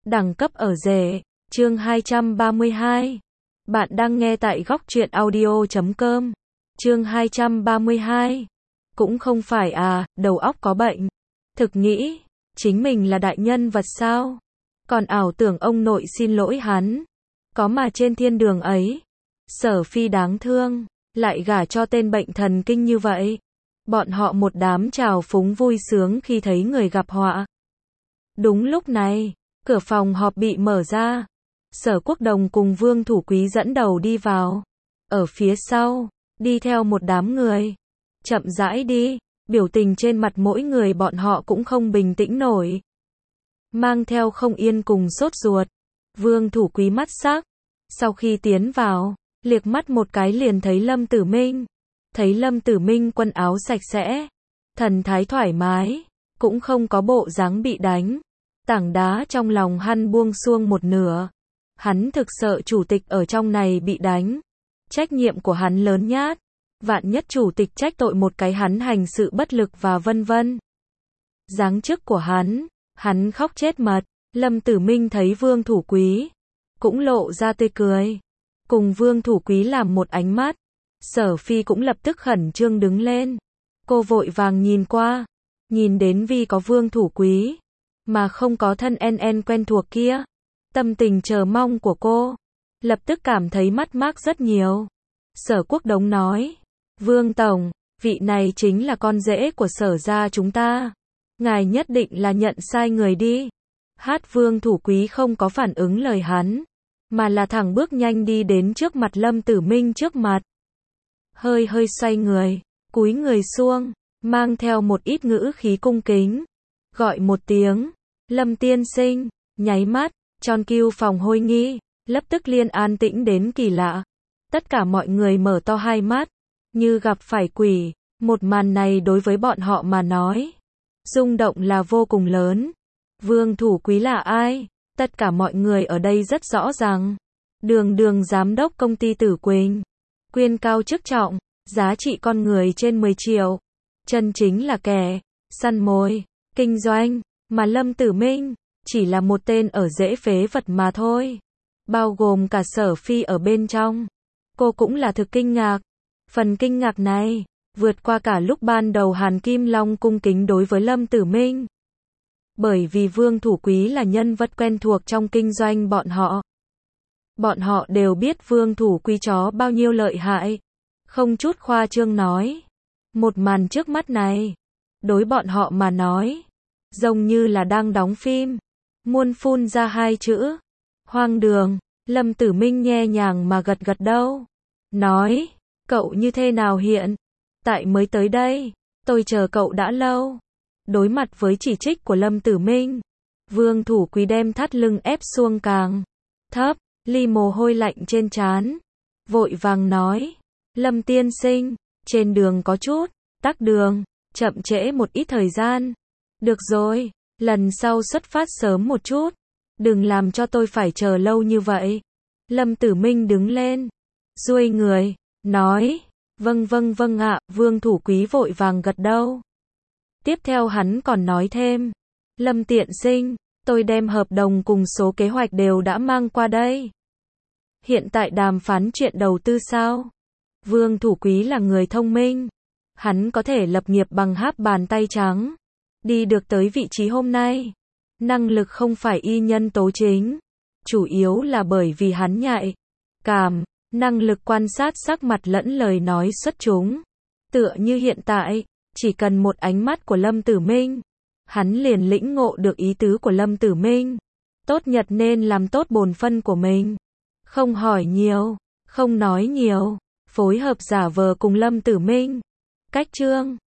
Đẳng cấp ở rể, chương 232. Bạn đang nghe tại góc truyện audio.com. Chương 232. Cũng không phải à, đầu óc có bệnh. Thực nghĩ, chính mình là đại nhân vật sao? Còn ảo tưởng ông nội xin lỗi hắn. Có mà trên thiên đường ấy, Sở Phi đáng thương, lại gả cho tên bệnh thần kinh như vậy. Bọn họ một đám trào phúng vui sướng khi thấy người gặp họa. Đúng lúc này, cửa phòng họp bị mở ra. Sở Quốc Đồng cùng Vương Thủ Quý dẫn đầu đi vào. Ở phía sau, đi theo một đám người. Chậm rãi đi, biểu tình trên mặt mỗi người bọn họ cũng không bình tĩnh nổi. Mang theo không yên cùng sốt ruột. Vương Thủ Quý mắt sắc. Sau khi tiến vào, liếc mắt một cái liền thấy Lâm Tử Minh. Thấy Lâm Tử Minh quần áo sạch sẽ, thần thái thoải mái, cũng không có bộ dáng bị đánh. Tảng đá trong lòng hắn buông xuông một nửa. Hắn thực sợ chủ tịch ở trong này bị đánh. Trách nhiệm của hắn lớn nhát. Vạn nhất chủ tịch trách tội một cái hắn hành sự bất lực và vân vân. Giáng chức của hắn khóc chết mật. Lâm Tử Minh thấy Vương Thủ Quý, cũng lộ ra tươi cười. Cùng Vương Thủ Quý làm một ánh mắt. Sở Phi cũng lập tức khẩn trương đứng lên. Cô vội vàng nhìn qua. Nhìn đến vì có Vương Thủ Quý, mà không có thân en quen thuộc kia. Tâm tình chờ mong của cô, lập tức cảm thấy mất mát rất nhiều. Sở Quốc Đống nói, Vương Tổng, vị này chính là con rể của Sở gia chúng ta. Ngài nhất định là nhận sai người đi. Vương Thủ Quý không có phản ứng lời hắn, mà là thẳng bước nhanh đi đến trước mặt Lâm Tử Minh trước mặt. Hơi xoay người, cúi người xuống, mang theo một ít ngữ khí cung kính. Gọi một tiếng, Lâm tiên sinh, nháy mắt, tròn kiêu phòng hội nghị, lập tức liền an tĩnh đến kỳ lạ. Tất cả mọi người mở to hai mắt, như gặp phải quỷ. Một màn này đối với bọn họ mà nói, rung động là vô cùng lớn. Vương Thủ Quý là ai? Tất cả mọi người ở đây rất rõ ràng. Đường giám đốc công ty Tử Quỳnh. Quyền cao chức trọng, giá trị con người trên 10 triệu. Chân chính là kẻ săn mồi, kinh doanh, mà Lâm Tử Minh chỉ là một tên ở rễ phế vật mà thôi. Bao gồm cả Sở Phi ở bên trong. Cô cũng là thực kinh ngạc. Phần kinh ngạc này vượt qua cả lúc ban đầu Hàn Kim Long cung kính đối với Lâm Tử Minh. Bởi vì Vương Thủ Quý là nhân vật quen thuộc trong kinh doanh bọn họ. Bọn họ đều biết Vương Thủ Quý chó bao nhiêu lợi hại. Không chút khoa trương nói. Một màn trước mắt này, đối bọn họ mà nói, giống như là đang đóng phim. Muốn phun ra hai chữ hoang đường. Lâm Tử Minh nhẹ nhàng mà gật đầu. Nói, cậu như thế nào hiện? Tại mới tới đây, tôi chờ cậu đã lâu. Đối mặt với chỉ trích của Lâm Tử Minh, Vương Thủ Quý đem thắt lưng ép xuống càng thấp, ly mồ hôi lạnh trên trán. Vội vàng nói, Lâm tiên sinh, trên đường có chút tắc đường, chậm trễ một ít thời gian. Được rồi, lần sau xuất phát sớm một chút. Đừng làm cho tôi phải chờ lâu như vậy. Lâm Tử Minh đứng lên, duỗi người, nói, vâng ạ. Vương Thủ Quý vội vàng gật đầu. Tiếp theo hắn còn nói thêm, Lâm tiện sinh, tôi đem hợp đồng cùng số kế hoạch đều đã mang qua đây. Hiện tại đàm phán chuyện đầu tư sao? Vương Thủ Quý là người thông minh. Hắn có thể lập nghiệp bằng bàn tay trắng. Đi được tới vị trí hôm nay. Năng lực không phải y nhân tố chính. Chủ yếu là bởi vì hắn nhạy cảm, năng lực quan sát sắc mặt lẫn lời nói xuất chúng. Tựa như hiện tại, chỉ cần một ánh mắt của Lâm Tử Minh, hắn liền lĩnh ngộ được ý tứ của Lâm Tử Minh. Tốt nhất nên làm tốt bổn phân của mình. Không hỏi nhiều, không nói nhiều, phối hợp giả vờ cùng Lâm Tử Minh. Cách chương